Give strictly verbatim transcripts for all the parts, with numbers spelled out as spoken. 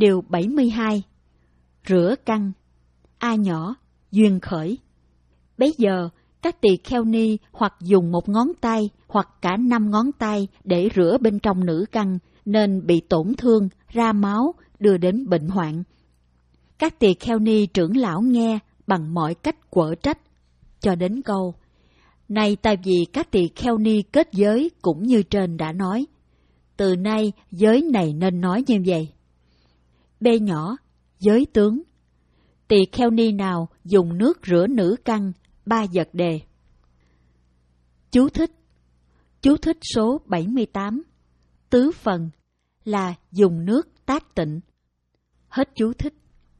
điều bảy mươi hai. Rửa căn. A nhỏ, duyên khởi. Bấy giờ, các tỳ kheo ni hoặc dùng một ngón tay hoặc cả năm ngón tay để rửa bên trong nữ căn, nên bị tổn thương, ra máu, đưa đến bệnh hoạn. Các tỳ kheo ni trưởng lão nghe bằng mọi cách quở trách, cho đến câu: này tại vì các tỳ kheo ni kết giới cũng như trên đã nói, từ nay giới này nên nói như vậy. B nhỏ, giới tướng. Tỳ kheo ni nào dùng nước rửa nữ căn, ba vật đề. Chú thích. Chú thích số bảy mươi tám. Tứ phần là dùng nước tác tịnh. Hết chú thích.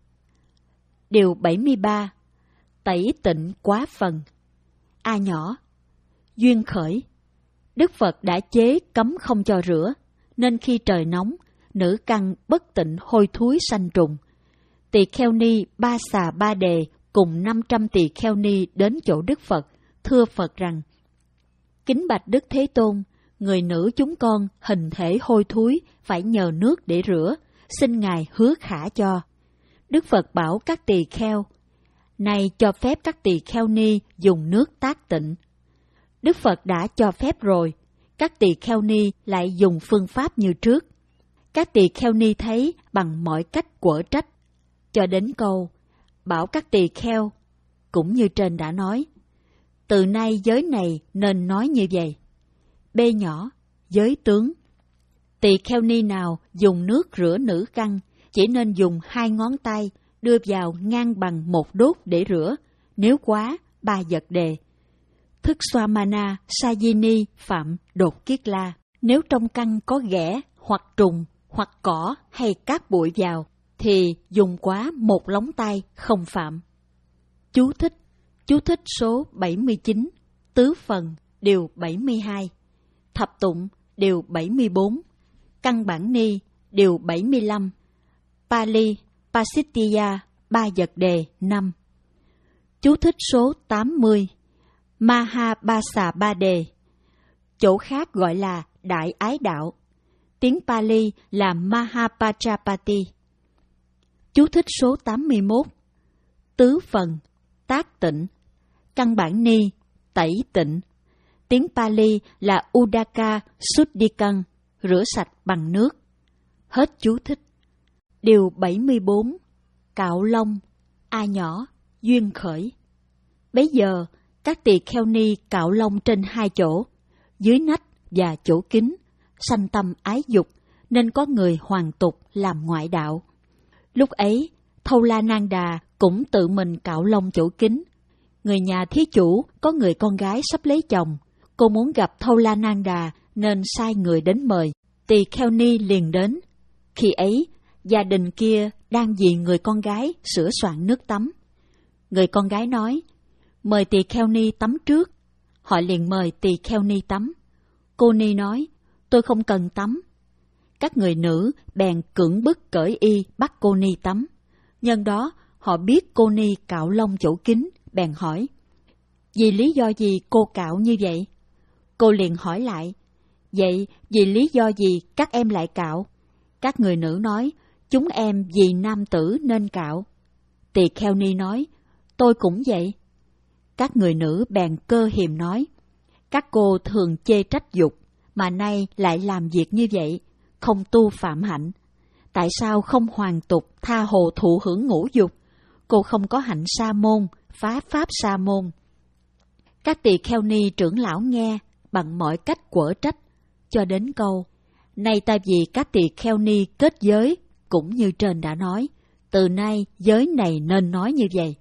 Điều bảy mươi ba. Tẩy tịnh quá phần. A nhỏ, duyên khởi. Đức Phật đã chế cấm không cho rửa, nên khi trời nóng, nữ căn bất tịnh hôi thối sanh trùng. Tỳ kheo ni Ba Xà Ba Đề cùng năm trăm tỳ kheo ni đến chỗ Đức Phật, thưa Phật rằng: kính bạch Đức Thế Tôn, người nữ chúng con hình thể hôi thối, phải nhờ nước để rửa, xin Ngài hứa khả cho. Đức Phật bảo các tỳ kheo: này cho phép các tỳ kheo ni dùng nước tác tịnh. Đức Phật đã cho phép rồi, các tỳ kheo ni lại dùng phương pháp như trước. Các tỳ kheo ni thấy bằng mọi cách quở trách, cho đến câu: bảo các tỳ kheo, cũng như trên đã nói, từ nay giới này nên nói như vậy. B nhỏ, giới tướng. Tỳ kheo ni nào dùng nước rửa nữ căn, chỉ nên dùng hai ngón tay đưa vào ngang bằng một đốt để rửa, nếu quá, ba vật đề. Thức Swamana Sajini phạm đột kiết la. Nếu trong căn có ghẻ, hoặc trùng, hoặc cỏ hay cát bụi vào, thì dùng quá một lóng tay không phạm. Chú thích. Chú thích số bảy mươi chín. Tứ phần, điều bảy mươi hai. Thập tụng, điều bảy mươi bốn. Căn bản ni, điều bảy mươi lăm. Pali, Pasittiya, ba vật đề, năm. Chú thích số tám mươi. Mahabasa Ba Đề. Chỗ khác gọi là Đại Ái Đạo. Tiếng Pali là Mahapajapati. Chú thích số tám mươi mốt. Tứ phần, tác tịnh. Căn bản ni, tẩy tịnh. Tiếng Pali là Udaka Suddhikan, rửa sạch bằng nước. Hết chú thích. Điều bảy mươi bốn. Cạo lông. A nhỏ, duyên khởi. Bấy giờ, các tỳ kheo ni cạo lông trên hai chỗ, dưới nách và chỗ kính, sanh tâm ái dục, nên có người hoàn tục làm ngoại đạo. Lúc ấy, Thâu La Nang Đà cũng tự mình cạo lông chỗ kính. Người nhà thí chủ có người con gái sắp lấy chồng, cô muốn gặp Thâu La Nang Đà nên sai người đến mời. Tỳ kheo ni liền đến. Khi ấy, gia đình kia đang vì người con gái sửa soạn nước tắm. Người con gái nói: mời tỳ kheo ni tắm trước. Họ liền mời tỳ kheo ni tắm. Cô ni nói: tôi không cần tắm. Các người nữ bèn cưỡng bức cởi y bắt cô ni tắm. Nhân đó họ biết cô ni cạo lông chỗ kính, bèn hỏi: vì lý do gì cô cạo như vậy? Cô liền hỏi lại: vậy vì lý do gì các em lại cạo? Các người nữ nói: chúng em vì nam tử nên cạo. Tỳ kheo ni nói: tôi cũng vậy. Các người nữ bèn cơ hiềm nói: các cô thường chê trách dục, mà nay lại làm việc như vậy, không tu phạm hạnh. Tại sao không hoàn tục tha hồ thụ hưởng ngũ dục? Cô không có hạnh sa môn, phá pháp sa môn. Các tỳ kheo ni trưởng lão nghe bằng mọi cách quở trách, cho đến câu: này tại vì các tỳ kheo ni kết giới, cũng như trên đã nói, từ nay giới này nên nói như vậy.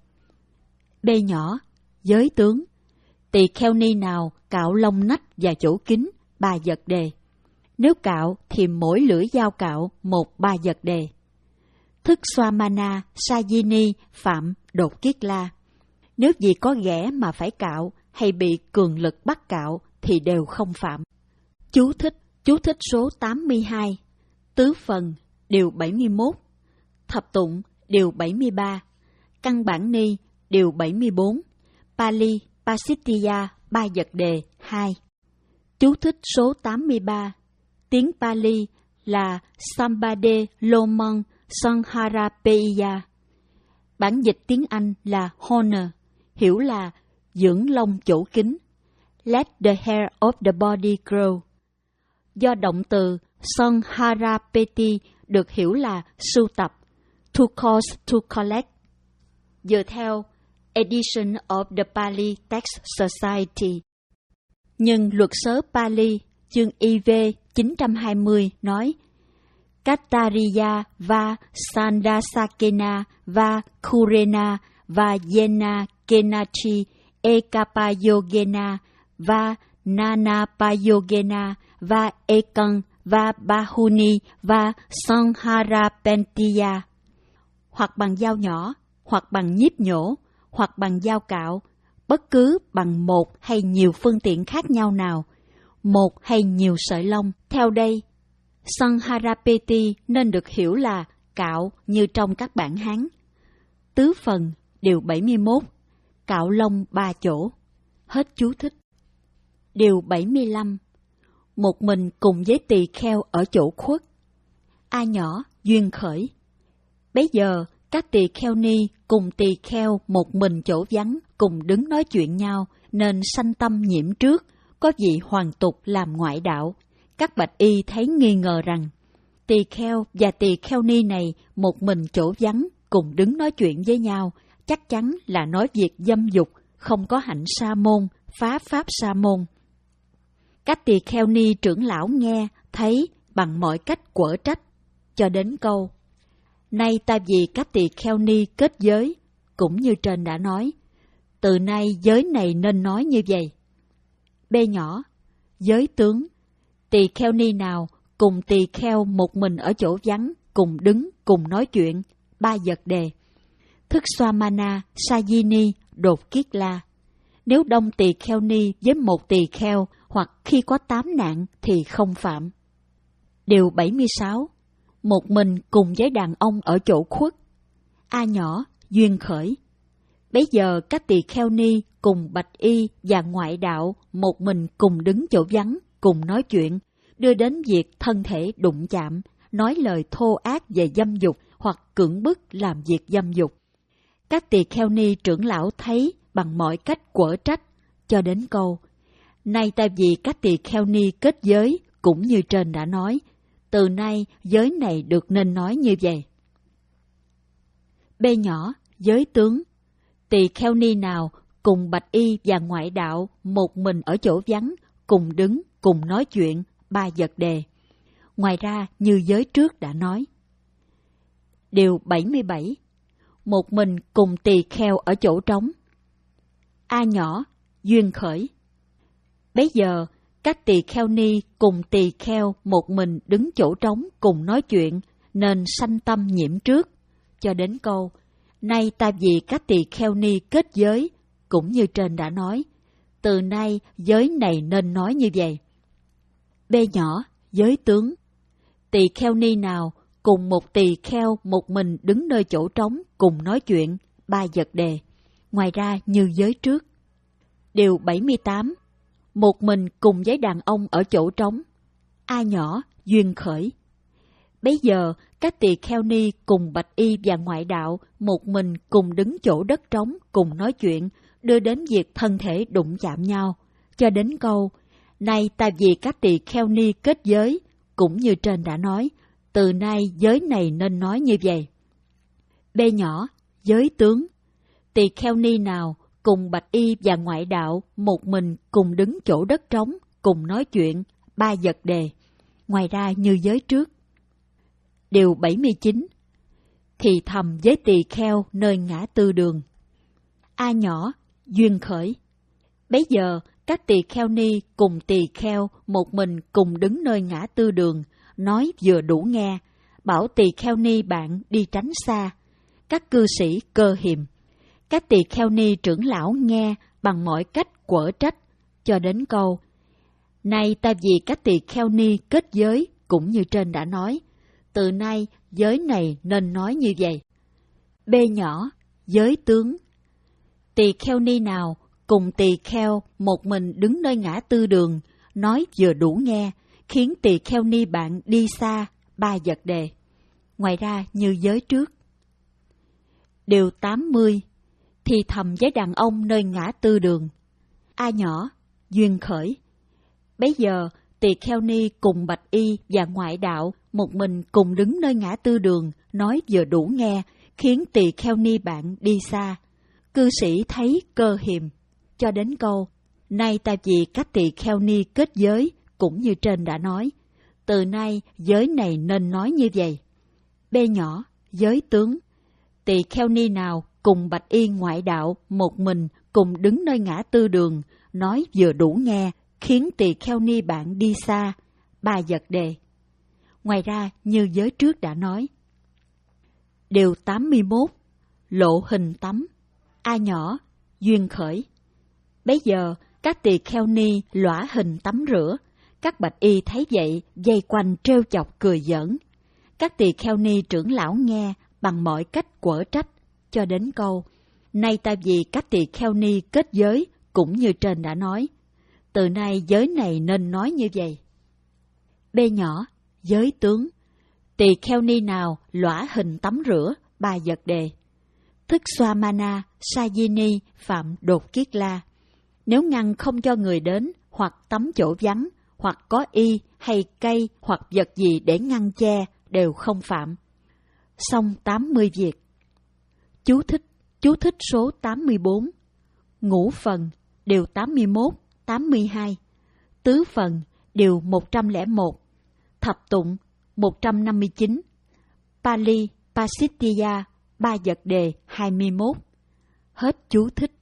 B nhỏ, giới tướng. Tỳ kheo ni nào cạo lông nách và chỗ kính, ba vật đề. Nếu cạo thì mỗi lưỡi dao cạo một ba vật đề. Thức Swamana Sajini phạm đột kiết la. Nếu vì có ghẻ mà phải cạo hay bị cường lực bắt cạo thì đều không phạm. Chú thích. Chú thích số tám mươi hai. Tứ phần, điều bảy mươi mốt. Thập tụng, điều bảy mươi ba. Căn bản ni, điều bảy mươi bốn. Pali, Pasittiya, ba vật đề, hai. Chú thích số tám mươi ba. Tiếng Pali là Sambade Lomon Sangharapeya. Bản dịch tiếng Anh là honor, hiểu là dưỡng lông chỗ kính. Let the hair of the body grow. Do động từ Sangharapeti được hiểu là sưu tập, to cause to collect. Dựa theo Edition of the Pali Text Society. Nhưng luật sớ Pali, chương I V chín trăm hai mươi nói, Kattariya va Sandasakena va Kurena va Yena Kenachi Ekapayogena va Nanapayogena va Ekang va Bahuni va Sangharapentiya. Hoặc bằng dao nhỏ, hoặc bằng nhíp nhổ, hoặc bằng dao cạo, bất cứ bằng một hay nhiều phương tiện khác nhau nào, một hay nhiều sợi lông. Theo đây, Sangharapeti nên được hiểu là cạo như trong các bản Hán. Tứ phần, điều bảy mươi mốt, cạo lông ba chỗ. Hết chú thích. Điều bảy mươi lăm, một mình cùng với tỳ kheo ở chỗ khuất. A nhỏ, duyên khởi. Bấy giờ, các tỳ kheo ni cùng tỳ kheo một mình chỗ vắng cùng đứng nói chuyện nhau, nên sanh tâm nhiễm trước, có vị hoàn tục làm ngoại đạo. Các bạch y thấy nghi ngờ rằng, tỳ kheo và tỳ kheo ni này một mình chỗ vắng cùng đứng nói chuyện với nhau, chắc chắn là nói việc dâm dục, không có hạnh sa môn, phá pháp sa môn. Các tỳ kheo ni trưởng lão nghe, thấy bằng mọi cách quở trách, cho đến câu, nay ta vì các tỳ kheo ni kết giới, cũng như trên đã nói, từ nay giới này nên nói như vậy. B nhỏ, giới tướng, tỳ kheo ni nào cùng tỳ kheo một mình ở chỗ vắng, cùng đứng, cùng nói chuyện, ba vật đề. Thức Swamana, Sajini, đột kiết la. Nếu đông tỳ kheo ni với một tỳ kheo, hoặc khi có tám nạn thì không phạm. Điều bảy mươi sáu, một mình cùng với đàn ông ở chỗ khuất. A nhỏ, duyên khởi. Bấy giờ các tỳ kheo ni cùng bạch y và ngoại đạo một mình cùng đứng chỗ vắng, cùng nói chuyện, đưa đến việc thân thể đụng chạm, nói lời thô ác về dâm dục hoặc cưỡng bức làm việc dâm dục. Các tỳ kheo ni trưởng lão thấy bằng mọi cách quở trách, cho đến câu, nay ta vì các tỳ kheo ni kết giới, cũng như trên đã nói, từ nay giới này được nên nói như vậy. B nhỏ, giới tướng. Tỳ kheo ni nào cùng bạch y và ngoại đạo một mình ở chỗ vắng, cùng đứng, cùng nói chuyện, ba vật đề. Ngoài ra như giới trước đã nói. Điều bảy mươi bảy, một mình cùng tỳ kheo ở chỗ trống. A nhỏ, duyên khởi. Bấy giờ, các tỳ kheo ni cùng tỳ kheo một mình đứng chỗ trống cùng nói chuyện, nên sanh tâm nhiễm trước, cho đến câu, nay ta vì các tỳ kheo ni kết giới, cũng như trên đã nói, từ nay giới này nên nói như vậy. B nhỏ, giới tướng. Tỳ kheo ni nào cùng một tỳ kheo một mình đứng nơi chỗ trống cùng nói chuyện, ba vật đề. Ngoài ra như giới trước. Điều bảy mươi tám, một mình cùng với đàn ông ở chỗ trống. A nhỏ, duyên khởi. Bấy giờ, các tỳ kheo ni cùng bạch y và ngoại đạo một mình cùng đứng chỗ đất trống cùng nói chuyện, đưa đến việc thân thể đụng chạm nhau, cho đến câu, nay ta vì các tỳ kheo ni kết giới, cũng như trên đã nói, từ nay giới này nên nói như vậy. B nhỏ, giới tướng. Tỳ kheo ni nào cùng bạch y và ngoại đạo một mình cùng đứng chỗ đất trống cùng nói chuyện, ba vật đề. Ngoài ra như giới trước. Điều bảy mươi chín, thì thầm với tỳ kheo nơi ngã tư đường. A nhỏ, duyên khởi. Bấy giờ các tỳ kheo ni cùng tỳ kheo một mình cùng đứng nơi ngã tư đường, nói vừa đủ nghe, bảo tỳ kheo ni bạn đi tránh xa. Các cư sĩ cơ hiềm. Các tỳ kheo ni trưởng lão nghe bằng mọi cách quở trách, cho đến câu, nay ta vì các tỳ kheo ni kết giới, cũng như trên đã nói, từ nay giới này nên nói như vậy. B nhỏ, giới tướng. Tỳ kheo ni nào cùng tỳ kheo một mình đứng nơi ngã tư đường, nói vừa đủ nghe, khiến tỳ kheo ni bạn đi xa, ba vật đề. ngoài ra như giới trước. Điều tám mươi. Thì thầm với đàn ông nơi ngã tư đường. A nhỏ, duyên khởi. Bấy giờ, tỳ kheo ni cùng bạch y và ngoại đạo một mình cùng đứng nơi ngã tư đường, nói vừa đủ nghe, khiến tỳ kheo ni bạn đi xa. Cư sĩ thấy cơ hiềm, cho đến câu, nay ta vì các tỳ kheo ni kết giới, cũng như trên đã nói, từ nay giới này nên nói như vậy. B nhỏ, giới tướng. Tỳ kheo ni nào cùng bạch y ngoại đạo một mình cùng đứng nơi ngã tư đường, nói vừa đủ nghe, khiến tỳ kheo ni bạn đi xa. Ba vật đề. Ngoài ra như giới trước đã nói. Điều tám mươi mốt. Lộ hình tắm. A nhỏ, duyên khởi. Bấy giờ các tỳ kheo ni lõa hình tắm rửa. Các bạch y thấy vậy vây quanh trêu chọc cười giỡn. Các tỳ kheo ni trưởng lão nghe bằng mọi cách quở trách, cho đến câu, nay ta vì các tỳ kheo ni kết giới, cũng như trên đã nói, từ nay giới này nên nói như vậy. B nhỏ, giới tướng. Tỳ kheo ni nào lõa hình tắm rửa. Ba vật đề. Thức xoa mana, Sajini, phạm đột kiết la. Nếu ngăn không cho người đến, hoặc tắm chỗ vắng, hoặc có y hay cây hoặc vật gì để ngăn che, đều không phạm. Xong tám mươi việc. Chú thích. Chú thích số tám mươi bốn. Ngũ phần, điều tám mươi mốt, tám mươi hai. Tứ phần, điều một trăm lẻ một. Thập tụng, một trăm năm mươi chín. Pali, Pasittiya, ba vật đề, hai mươi mốt. Hết chú thích.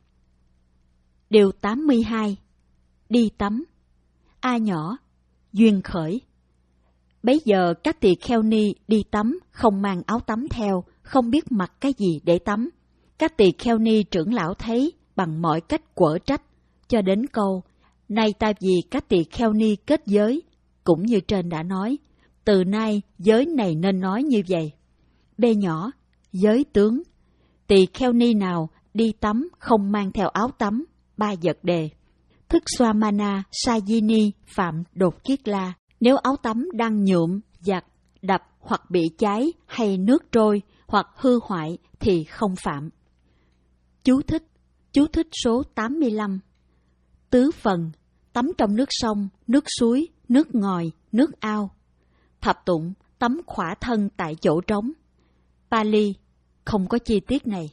Điều tám mươi hai. Đi tắm. A nhỏ, duyên khởi. Bấy giờ các tỳ kheo ni đi tắm, không mang áo tắm theo, không biết mặc cái gì để tắm. Các tỳ kheo ni trưởng lão thấy bằng mọi cách quở trách, cho đến câu, nay ta vì các tỳ kheo ni kết giới, cũng như trên đã nói, từ nay giới này nên nói như vậy. B nhỏ, giới tướng. Tỳ kheo ni nào đi tắm không mang theo áo tắm. Ba vật đề. Thức xoa mana, Sajini, phạm đột kiết la. Nếu áo tắm đang nhuộm, giặt, đập hoặc bị cháy hay nước trôi hoặc hư hoại thì không phạm. Chú thích. Chú thích số tám mươi lăm. Tứ phần. Tắm trong nước sông, nước suối, nước ngòi, nước ao. Thập tụng. Tắm khỏa thân tại chỗ trống. Pali. Không có chi tiết này.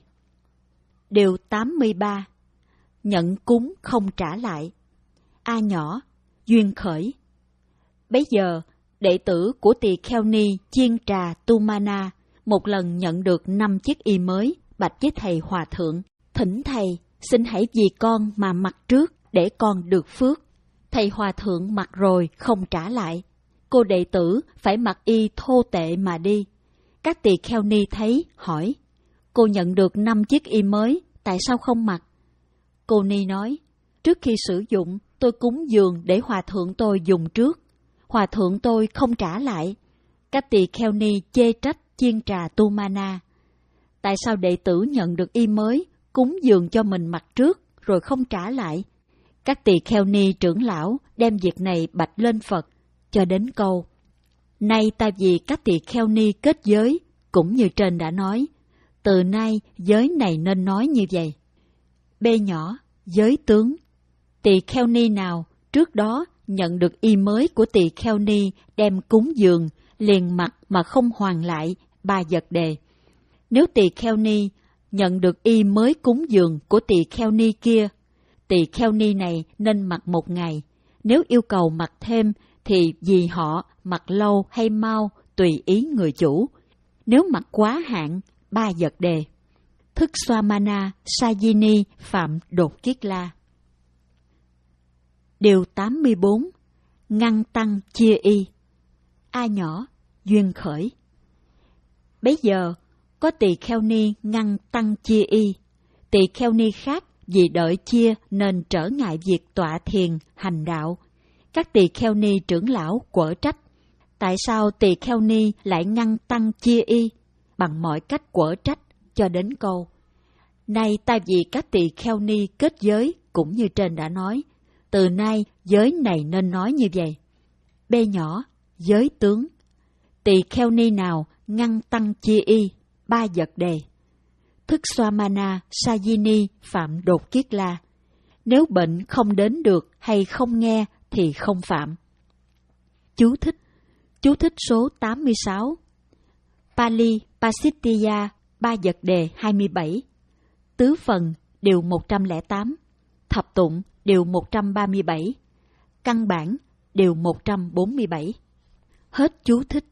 Điều tám mươi ba. Nhận cúng không trả lại. A nhỏ, duyên khởi. Bấy giờ, đệ tử của tỳ kheo ni Chiên Trà Tumana một lần nhận được năm chiếc y mới, bạch với thầy hòa thượng, thỉnh thầy, xin hãy vì con mà mặc trước để con được phước. Thầy hòa thượng mặc rồi không trả lại. Cô đệ tử phải mặc y thô tệ mà đi. Các tỳ kheo ni thấy, hỏi, cô nhận được năm chiếc y mới, tại sao không mặc? Cô ni nói, trước khi sử dụng, tôi cúng dường để hòa thượng tôi dùng trước. Hòa thượng tôi không trả lại. Các tỳ kheo ni chê trách Chiên Trà Tumana. Tại sao đệ tử nhận được y mới, cúng dường cho mình mặc trước, rồi không trả lại? Các tỳ kheo ni trưởng lão đem việc này bạch lên Phật, cho đến câu, nay ta vì các tỳ kheo ni kết giới, cũng như trên đã nói, từ nay giới này nên nói như vậy. B nhỏ, giới tướng. Tỳ kheo ni nào trước đó nhận được y mới của tỳ kheo ni đem cúng dường, liền mặc mà không hoàn lại. Ba vật đề. Nếu tỳ kheo ni nhận được y mới cúng dường của tỳ kheo ni kia, tỳ kheo ni này nên mặc một ngày. Nếu yêu cầu mặc thêm thì vì họ mặc lâu hay mau tùy ý người chủ. Nếu mặc quá hạn, ba vật đề. Thức xoa mana, Sajini, phạm đột kiết la. Điều tám mươi bốn. Ngăn tăng chia y. A nhỏ, duyên khởi. Bấy giờ, có tỳ kheo ni ngăn tăng chia y. Tỳ kheo ni khác vì đợi chia nên trở ngại việc tọa thiền, hành đạo. Các tỳ kheo ni trưởng lão quở trách. Tại sao tỳ kheo ni lại ngăn tăng chia y? Bằng mọi cách quở trách, cho đến câu, nay ta vì các tỳ kheo ni kết giới, cũng như trên đã nói, từ nay giới này nên nói như vậy. B nhỏ, giới tướng. Tỳ kheo ni nào ngăn tăng chia y, ba vật đề. Thức Swamana Sajini phạm đột kiết la. Nếu bệnh không đến được hay không nghe thì không phạm. Chú thích. Chú thích số tám mươi sáu. Pali Pasittiya, ba vật đề hai mươi bảy. Tứ phần, điều một trăm lẻ tám. Thập tụng, điều một trăm ba mươi bảy. Căn bản, điều một trăm bốn mươi bảy. Hết chú thích.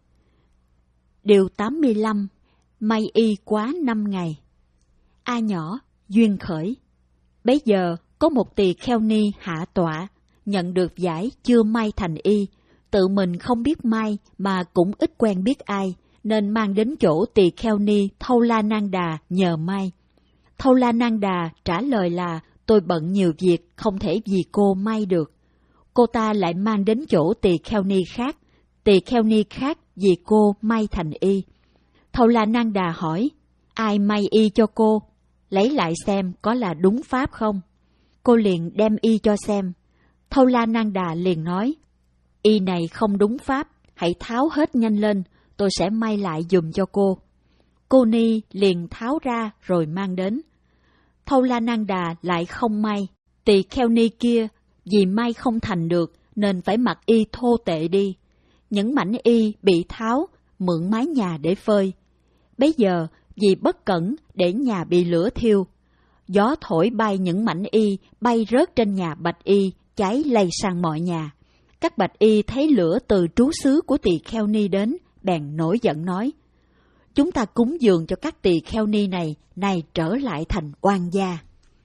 Điều tám mươi lăm. May y quá năm ngày. A nhỏ, duyên khởi. Bấy giờ, có một tỳ kheo ni hạ tọa, nhận được giải chưa may thành y, tự mình không biết may mà cũng ít quen biết ai, nên mang đến chỗ tỳ kheo ni Thaulananda nhờ may. Thaulananda trả lời là, tôi bận nhiều việc, không thể vì cô may được. Cô ta lại mang đến chỗ tỳ kheo ni khác, tỳ kheo ni khác vì cô may thành y. Thaulananda hỏi, ai may y cho cô? Lấy lại xem có là đúng pháp không? Cô liền đem y cho xem. Thaulananda liền nói, y này không đúng pháp, hãy tháo hết nhanh lên, tôi sẽ may lại giùm cho cô. Cô ni liền tháo ra rồi mang đến. Thaulananda lại không may. Tỳ kheo ni kia vì may không thành được nên phải mặc y thô tệ đi. Những mảnh y bị tháo, mượn mái nhà để phơi. Bấy giờ vì bất cẩn để nhà bị lửa thiêu, gió thổi bay những mảnh y bay rớt trên nhà bạch y, cháy lây sang mọi nhà. Các bạch y thấy lửa từ trú xứ của tỳ kheo ni đến, bèn nổi giận nói, chúng ta cúng dường cho các tỳ kheo ni này, nay trở lại thành oan gia.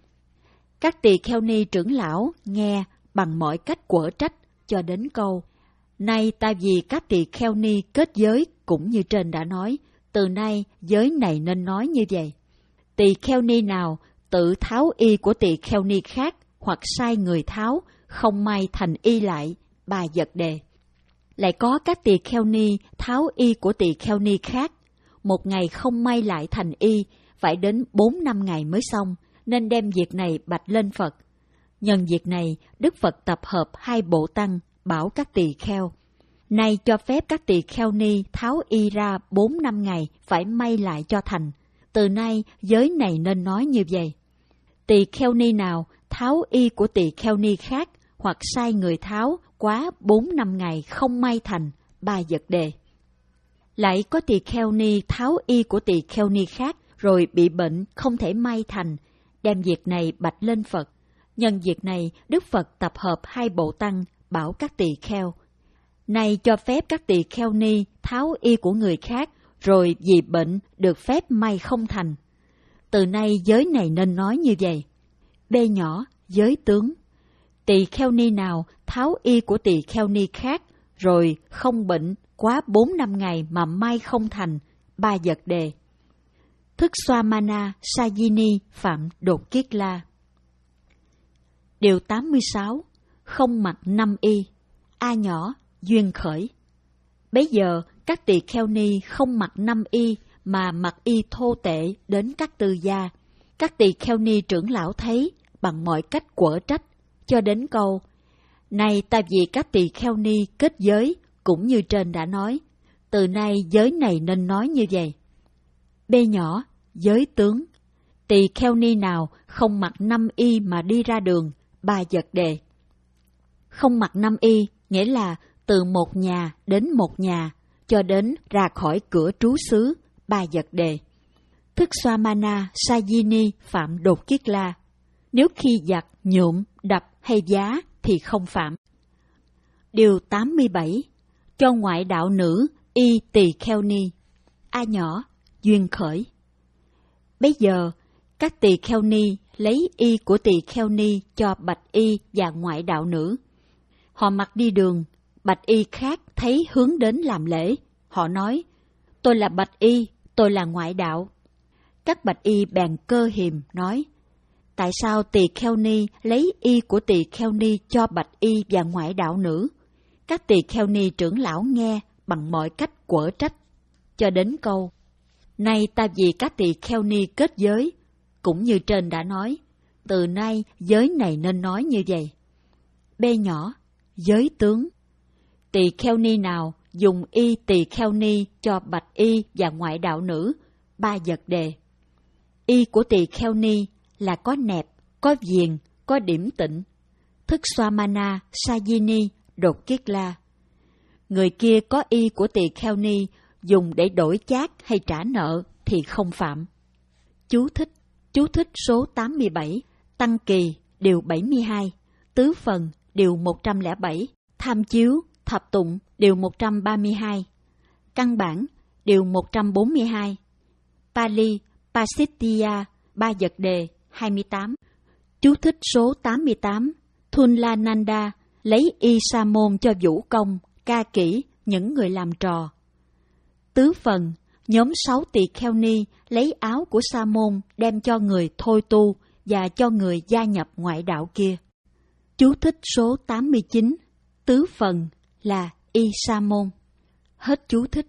Các tỳ kheo ni trưởng lão nghe bằng mọi cách quở trách, cho đến câu, nay ta vì các tỳ kheo ni kết giới cũng như trên đã nói, từ nay giới này nên nói như vậy. Tỳ kheo ni nào tự tháo y của tỳ kheo ni khác, hoặc sai người tháo, không may thành y lại, ba vật đề. Lại có các tỳ kheo ni tháo y của tỳ kheo ni khác, một ngày không may lại thành y, phải đến bốn năm ngày mới xong, nên đem việc này bạch lên Phật. Nhân việc này, Đức Phật tập hợp hai bộ tăng, bảo các tỳ kheo, nay cho phép các tỳ kheo ni tháo y ra bốn năm ngày, phải may lại cho thành. Từ nay, giới này nên nói như vậy. Tỳ kheo ni nào tháo y của tỳ kheo ni khác, hoặc sai người tháo, quá bốn năm ngày không may thành, ba vật đề. Lại có tỳ kheo ni tháo y của tỳ kheo ni khác, rồi bị bệnh không thể may thành, đem việc này bạch lên Phật. Nhân việc này, Đức Phật tập hợp hai bộ tăng, bảo các tỳ kheo, nay cho phép các tỳ kheo ni tháo y của người khác, rồi vì bệnh được phép may không thành. Từ nay giới này nên nói như vậy. B nhỏ, giới tướng. Tỳ kheo ni nào tháo y của tỳ kheo ni khác, rồi không bệnh quá bốn năm ngày mà may không thành, ba vật đề. Thức Swamana Sajini phạm đột kiết la. Điều tám mươi sáu. Không mặc năm y. A nhỏ, duyên khởi. Bấy giờ các tỳ kheo ni không mặc năm y mà mặc y thô tệ đến các tư gia. Các tỳ kheo ni trưởng lão thấy bằng mọi cách quở trách, cho đến câu, này ta vì các tỳ kheo ni kết giới, cũng như trên đã nói, từ nay giới này nên nói như vậy. B nhỏ, giới tướng. Tỳ kheo ni nào không mặc năm y mà đi ra đường, ba vật đề. Không mặc năm y nghĩa là từ một nhà đến một nhà, cho đến ra khỏi cửa trú xứ, ba vật đề. Thức Swamana Sajini phạm đột kiết la. Nếu khi giặt, nhuộm, đập hay giá thì không phạm. Điều tám mươi bảy. Cho ngoại đạo nữ y tỳ kheo ni. A nhỏ, duyên khởi. Bây giờ, các tỳ kheo ni lấy y của tỳ kheo ni cho bạch y và ngoại đạo nữ. Họ mặc đi đường, bạch y khác thấy hướng đến làm lễ. Họ nói, tôi là bạch y, tôi là ngoại đạo. Các bạch y bèn cơ hiềm nói, tại sao tỳ kheo ni lấy y của tỳ kheo ni cho bạch y và ngoại đạo nữ? Các tỳ kheo ni trưởng lão nghe bằng mọi cách quở trách, cho đến câu, nay ta vì các tỳ kheo ni kết giới, cũng như trên đã nói, từ nay giới này nên nói như vậy. B nhỏ, giới tướng. Tỳ kheo ni nào dùng y tỳ kheo ni cho bạch y và ngoại đạo nữ, ba vật đề. Y của tỳ kheo ni là có nẹp, có viền, có điểm tịnh. Thức Swamana, Sajini, đột kiết la. Người kia có y của tỳ kheo ni dùng để đổi chác hay trả nợ thì không phạm. Chú thích, chú thích số tám mươi bảy, Tăng Kỳ, điều bảy mươi hai, Tứ Phần, điều một trăm lẻ bảy, Tham Chiếu, Thập Tụng, điều một trăm ba mươi hai, Căn Bản, điều một trăm bốn mươi hai, Pali, Pasittiya, ba vật đề, hai mươi tám. Chú thích số tám mươi tám, Thunlananda, lấy y sa môn cho vũ công, ca kỹ, những người làm trò. Tứ Phần, nhóm sáu tỳ kheo ni lấy áo của sa môn đem cho người thôi tu và cho người gia nhập ngoại đạo kia. Chú thích số tám mươi chín, Tứ Phần là y sa môn. Hết chú thích.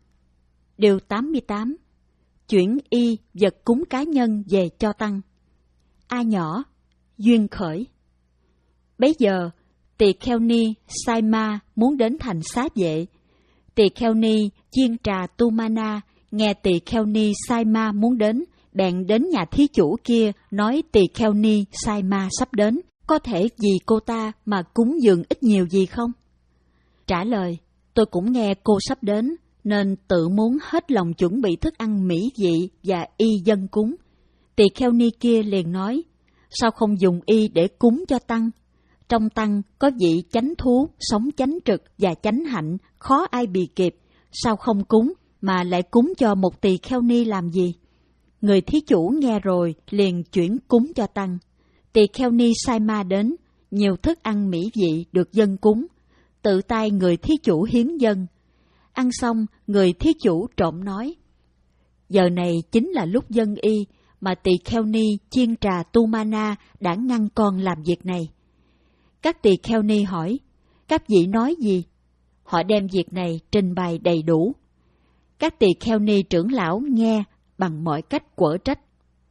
Điều tám mươi tám, chuyển y vật cúng cá nhân về cho tăng. A nhỏ, duyên khởi. Bấy giờ, tỳ kheo ni Saima muốn đến thành xá vệ. Tỳ kheo ni Chiên Trà Tumana nghe tỳ kheo ni Saima muốn đến, bèn đến nhà thí chủ kia nói tỳ kheo ni Saima sắp đến, có thể vì cô ta mà cúng dường ít nhiều gì không? Trả lời, tôi cũng nghe cô sắp đến, nên tự muốn hết lòng chuẩn bị thức ăn mỹ vị và y dân cúng. Tỳ kheo ni kia liền nói, sao không dùng y để cúng cho tăng? Trong tăng có vị chánh thú, sống chánh trực và chánh hạnh, khó ai bì kịp. Sao không cúng, mà lại cúng cho một tỳ kheo ni làm gì? Người thí chủ nghe rồi, liền chuyển cúng cho tăng. Tỳ kheo ni Saima đến, nhiều thức ăn mỹ vị được dân cúng. Tự tay người thí chủ hiến dân. Ăn xong, người thí chủ trộm nói, giờ này chính là lúc dân y, mà tỳ kheo ni Chiên Trà Tumana đã ngăn con làm việc này. Các tỳ kheo ni hỏi, các vị nói gì? Họ đem việc này trình bày đầy đủ. Các tỳ kheo ni trưởng lão nghe bằng mọi cách quở trách.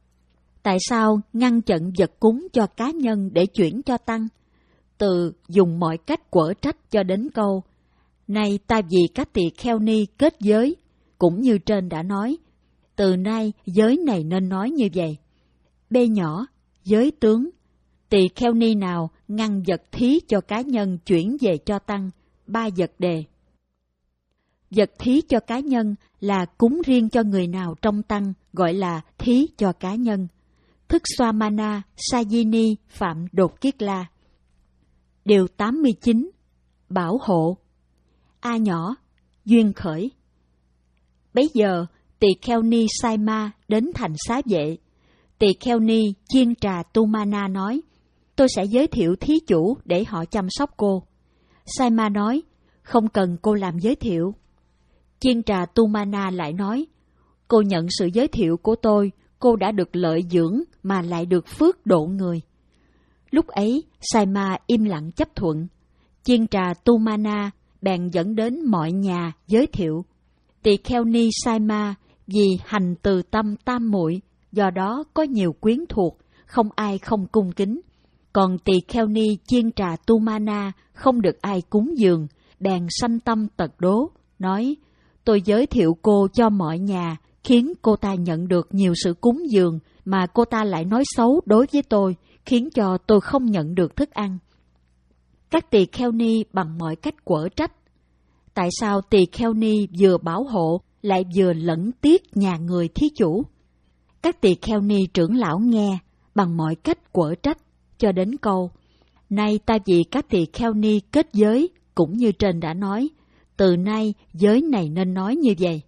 Tại sao ngăn chặn vật cúng cho cá nhân để chuyển cho tăng? Từ dùng mọi cách quở trách cho đến câu, nay ta vì các tỳ kheo ni kết giới, cũng như trên đã nói, từ nay giới này nên nói như vậy. B nhỏ, giới tướng. Tỳ kheo ni nào ngăn vật thí cho cá nhân chuyển về cho tăng, ba vật đề. Vật thí cho cá nhân là cúng riêng cho người nào trong tăng, gọi là thí cho cá nhân. Thức Swamana, Sajini, phạm đột kiết la. Điều tám mươi chín, bảo hộ. A nhỏ, duyên khởi. Bấy giờ, tỳ kheo ni Saima đến thành xá vệ. Tỳ kheo ni Chiên Trà Tumana nói, tôi sẽ giới thiệu thí chủ để họ chăm sóc cô. Saima nói, không cần cô làm giới thiệu. Chiên Trà Tumana lại nói, cô nhận sự giới thiệu của tôi, cô đã được lợi dưỡng mà lại được phước độ người. Lúc ấy, Saima im lặng chấp thuận. Chiên Trà Tumana bèn dẫn đến mọi nhà giới thiệu. Tỳ kheo ni Saima vì hành từ tâm tam muội, do đó có nhiều quyến thuộc, không ai không cung kính. Còn tỳ kheo ni Chiên Trà Tumana không được ai cúng dường, bèn sanh tâm tật đố, nói, tôi giới thiệu cô cho mọi nhà, khiến cô ta nhận được nhiều sự cúng dường, mà cô ta lại nói xấu đối với tôi, khiến cho tôi không nhận được thức ăn. Các tỳ kheo ni bằng mọi cách quở trách. Tại sao tỳ kheo ni vừa bảo hộ, lại vừa lẫn tiếc nhà người thí chủ? Các tỳ kheo ni trưởng lão nghe bằng mọi cách quở trách, cho đến câu, nay ta vì các tỳ kheo ni kết giới, cũng như trên đã nói, từ nay giới này nên nói như vậy.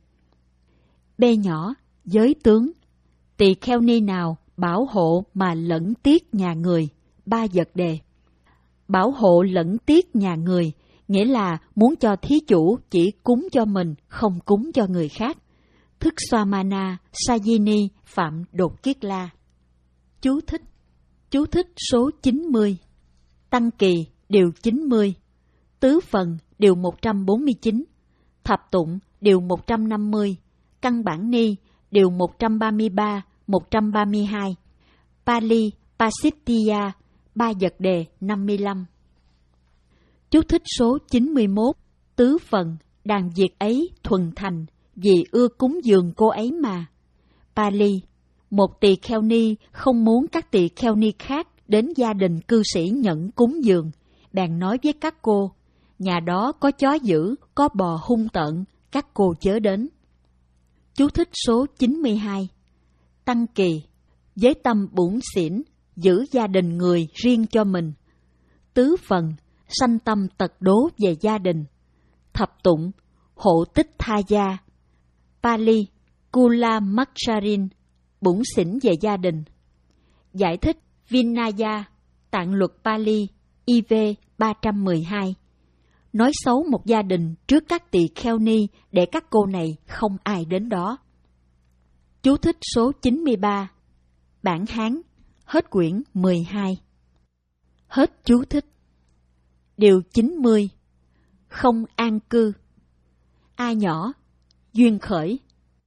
B nhỏ, giới tướng. Tỳ kheo ni nào bảo hộ mà lẫn tiếc nhà người, ba vật đề. Bảo hộ lẫn tiếc nhà người, nghĩa là muốn cho thí chủ chỉ cúng cho mình, không cúng cho người khác. Thức Swamana, Sajini, phạm đột kiết la. Chú thích. Chú thích số chín mươi. Tăng Kỳ, điều chín mươi. Tứ Phần, điều một trăm bốn mươi chín. Thập Tụng, điều một trăm năm mươi. Căn Bản Ni, điều một trăm ba mươi ba, một trăm ba mươi hai. Pali, Pasittiya, ba vật đề năm mươi lăm. Chú thích số chín mươi mốt. Tứ Phần, đàn Việt ấy thuần thành vì ưa cúng dường cô ấy mà. Pali, một tỳ kheo ni không muốn các tỳ kheo ni khác đến gia đình cư sĩ nhận cúng dường, bèn nói với các cô, nhà đó có chó dữ, có bò hung tợn, các cô chớ đến. Chú thích số chín mươi hai. Tăng kỳ, với tâm bủn xỉn, giữ gia đình người riêng cho mình. Tứ phần, sanh tâm tật đố về gia đình. Thập tụng, hộ tích tha gia. Pali, Kula Makcharin, bủn xỉn về gia đình. Giải thích Vinaya, tạng luật Pali, I V ba trăm mười hai. Nói xấu một gia đình trước các tỳ kheo ni để các cô này không ai đến đó. Chú thích số chín mươi ba. Bản Hán, hết quyển mười hai. Hết chú thích. Điều chín mươi. Không an cư. A nhỏ, duyên khởi.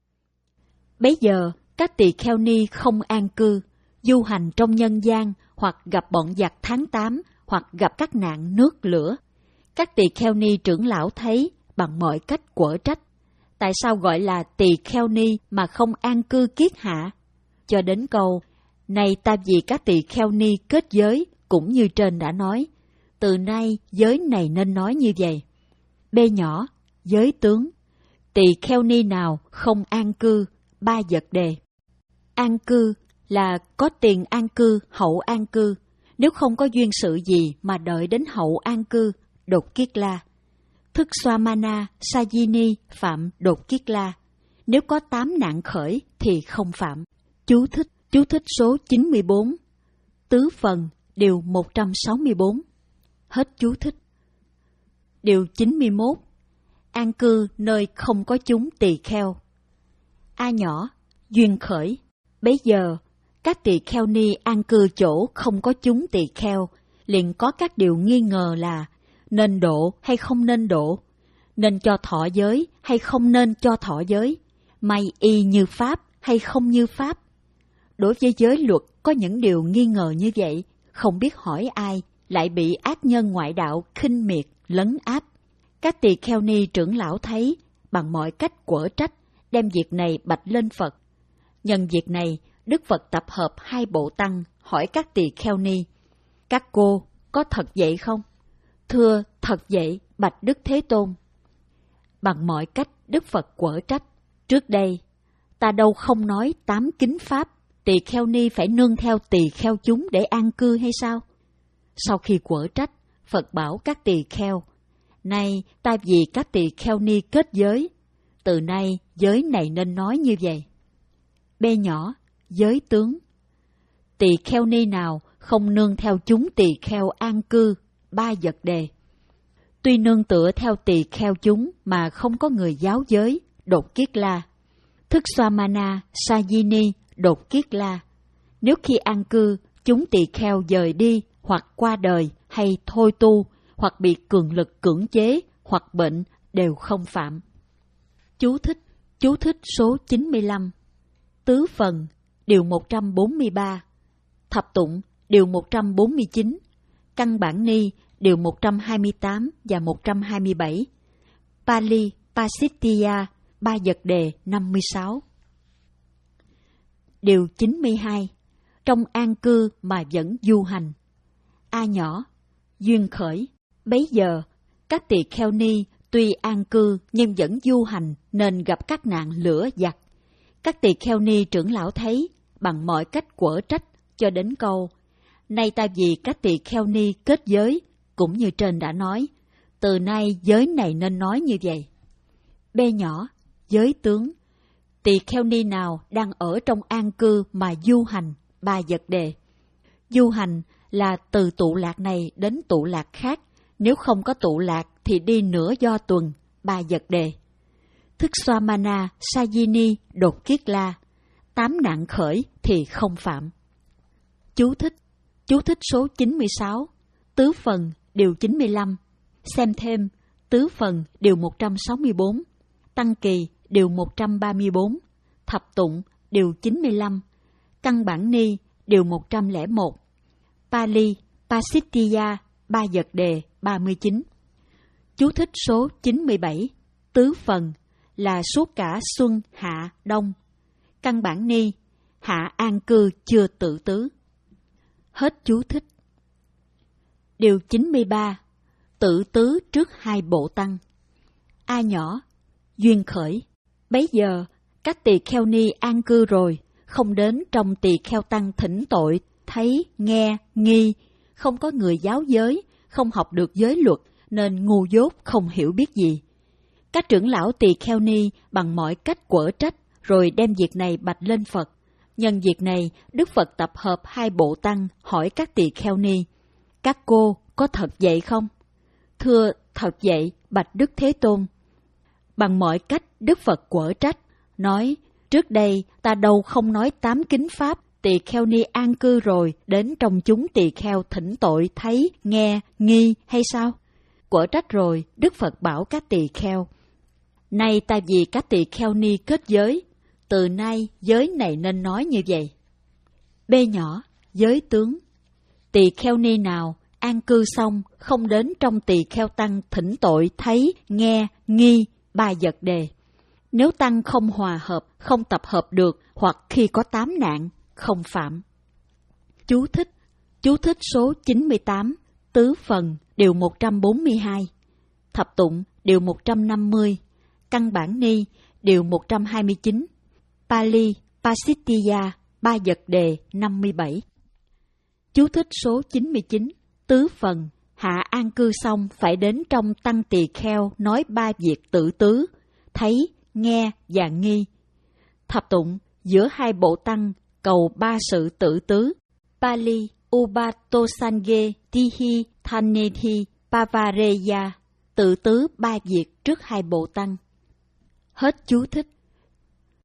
Bấy giờ, các tỳ kheo ni không an cư, du hành trong nhân gian hoặc gặp bọn giặc tháng tám hoặc gặp các nạn nước lửa. Các tỳ kheo ni trưởng lão thấy bằng mọi cách quở trách. Tại sao gọi là tỳ kheo ni mà không an cư kiết hạ? Cho đến câu, này ta vì các tỳ kheo ni kết giới, cũng như trên đã nói, từ nay giới này nên nói như vậy. B nhỏ, giới tướng. Tỳ kheo ni nào không an cư, ba vật đề. An cư là có tiền an cư, hậu an cư. Nếu không có duyên sự gì mà đợi đến hậu an cư, đột kiết la. Thức Swamana, Sajini phạm đột kiết la. Nếu có tám nạn khởi thì không phạm. Chú thích, chú thích số chín mươi bốn. Tứ phần, điều một trăm sáu mươi bốn. Hết chú thích. Điều chín mươi mốt. An cư nơi không có chúng tỳ kheo. A nhỏ, duyên khởi. Bấy giờ, các tỳ kheo ni an cư chỗ không có chúng tỳ kheo, liền có các điều nghi ngờ là nên độ hay không nên độ, nên cho thọ giới hay không nên cho thọ giới, may y như pháp hay không như pháp. Đối với giới luật có những điều nghi ngờ như vậy, không biết hỏi ai, lại bị ác nhân ngoại đạo khinh miệt, lấn áp. Các tỳ kheo ni trưởng lão thấy, bằng mọi cách quở trách, đem việc này bạch lên Phật. Nhân việc này, Đức Phật tập hợp hai bộ tăng, hỏi các tỳ kheo ni, các cô có thật vậy không? Thưa, thật vậy, bạch Đức Thế Tôn. Bằng mọi cách, Đức Phật quở trách. Trước đây, ta đâu không nói tám kính pháp, tỳ kheo ni phải nương theo tỳ kheo chúng để an cư hay sao? Sau khi quở trách, Phật bảo các tỳ kheo, nay ta vì các tỳ kheo ni kết giới, từ nay giới này nên nói như vậy. B nhỏ, giới tướng. Tỳ kheo ni nào không nương theo chúng tỳ kheo an cư, ba vật đề. Tuy nương tựa theo tỳ kheo chúng mà không có người giáo giới, đột kiết la. Thức Swamana, Sajini, đột kiết la. Nếu khi an cư, chúng tỳ kheo dời đi, hoặc qua đời, hay thôi tu, hoặc bị cường lực cưỡng chế, hoặc bệnh, đều không phạm. Chú thích, chú thích số chín mươi lăm. Tứ phần, điều một trăm bốn mươi ba. Thập tụng, điều một trăm bốn mươi chín. Căn bản ni, điều một trăm hai mươi tám và một trăm hai mươi bảy. Pali, Pasittiya, ba vật đề năm mươi sáu. Điều chín mươi hai. Trong an cư mà vẫn du hành. A nhỏ, duyên khởi. Bấy giờ, các tỳ kheo ni tuy an cư nhưng vẫn du hành nên gặp các nạn lửa giặc. Các tỳ kheo ni trưởng lão thấy, bằng mọi cách quở trách, cho đến câu, nay ta vì các tỳ kheo ni kết giới, cũng như trên đã nói, từ nay giới này nên nói như vậy. B nhỏ, giới tướng. Tỳ kheo ni nào đang ở trong an cư mà du hành, ba vật đề. Du hành là từ tụ lạc này đến tụ lạc khác, nếu không có tụ lạc thì đi nửa do tuần, ba vật đề. Thức Swamana, Sajini, đột kiết la. Tám nạn khởi thì không phạm. Chú thích, chú thích số chín mươi sáu. Tứ phần, điều chín mươi lăm. Xem thêm, tứ phần, điều một trăm sáu mươi bốn. Tăng kỳ, điều một trăm ba mươi bốn. Thập tụng, điều chín mươi lăm. Căn bản ni, điều một trăm lẻ một. Pali, Pasittiya, ba vật đề ba mươi chín. Chú thích số chín mươi bảy. tứ phần là suốt cả xuân, hạ, đông. Căn bản ni, hạ an cư chưa tự tứ. Hết chú thích. Điều chín mươi ba. Tự tứ trước hai bộ tăng. A nhỏ, duyên khởi. Bấy giờ, các tỳ kheo ni an cư rồi, không đến trong tỳ kheo tăng thỉnh tội, thấy, nghe, nghi, không có người giáo giới, không học được giới luật, nên ngu dốt không hiểu biết gì. Các trưởng lão tỳ kheo ni bằng mọi cách quở trách, rồi đem việc này bạch lên Phật. Nhân việc này, Đức Phật tập hợp hai bộ tăng hỏi các tỳ kheo ni: các cô có thật vậy không? Thưa, thật vậy, bạch Đức Thế Tôn. Bằng mọi cách Đức Phật quở trách, nói: trước đây ta đâu không nói tám kính pháp, tỳ kheo ni an cư rồi, đến trong chúng tỳ kheo thỉnh tội thấy, nghe, nghi hay sao? Quở trách rồi, Đức Phật bảo các tỳ kheo: nay ta vì các tỳ kheo ni kết giới, từ nay giới này nên nói như vậy. B nhỏ, giới tướng. Tỳ kheo ni nào an cư xong, không đến trong tỳ kheo tăng thỉnh tội thấy, nghe, nghi, ba vật đề. Nếu tăng không hòa hợp, không tập hợp được, hoặc khi có tám nạn, không phạm. Chú thích. Chú thích số chín mươi tám, tứ phần, điều một trăm bốn mươi hai. Thập tụng, điều một trăm năm mươi. Căn bản ni, điều một trăm hai mươi chín. Pali, Pasittiya, ba vật đề, năm mươi bảy. Chú thích số chín mươi chín, tứ phần, hạ an cư xong phải đến trong tăng tỳ kheo nói ba việc tự tứ, thấy, nghe và nghi. Thập tụng, giữa hai bộ tăng cầu ba sự tự tứ. Pali, Ubatosange, Tihi, Thanethi, Pavareya, tự tứ ba việc trước hai bộ tăng. Hết chú thích.